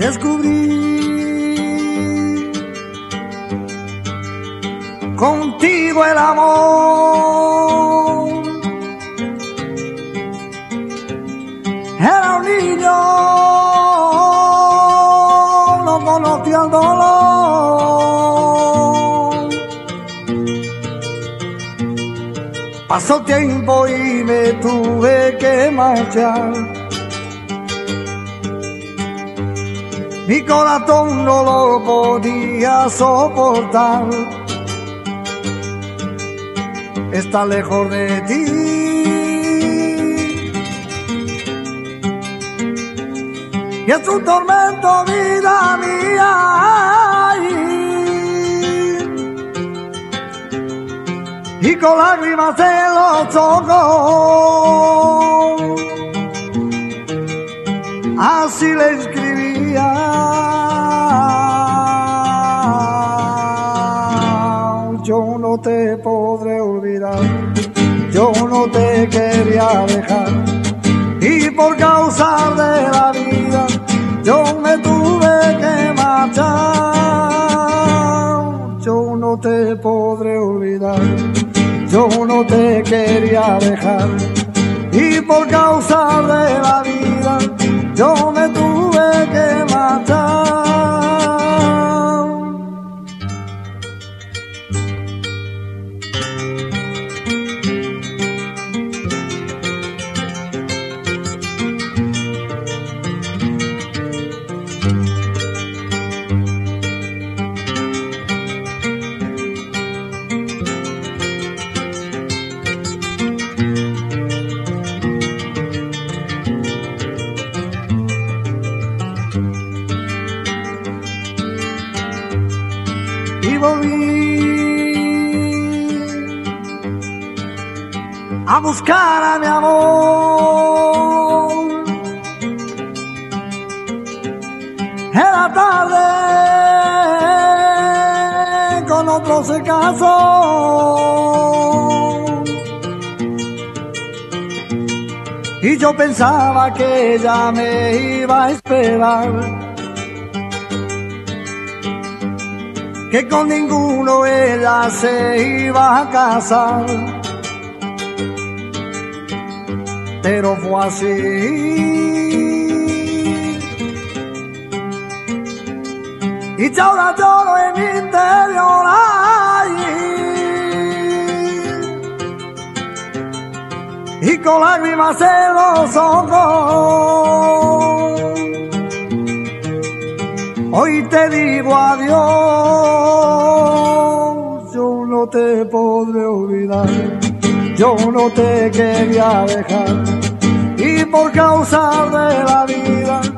descubrí contigo el amor. Era un niño, no conocía el dolor. Pasó tiempo y me tuve que marchar. Mi corazón no lo podía soportar. Está lejos de ti. Y es un tormento, vida mía. Y con lágrimas en los ojos, así le escribía. Yo no te podré olvidar, yo no te quería dejar, y por causa de la vida yo me tuve que marchar. Yo no te podré olvidar, yo no te quería dejar, y por causa de la vida yo me tuve que marchar. Y volví a buscar a mi amor. Era tarde, con otro se casó. Y yo pensaba que ella me iba a esperar, que con ninguno ella se iba a casar. Pero fue así. Y ahora lloro en mi interior, ay, y con lágrimas en los ojos, hoy te digo adiós. Yo no te podré olvidar, yo no te quería dejar, y por causa de la vida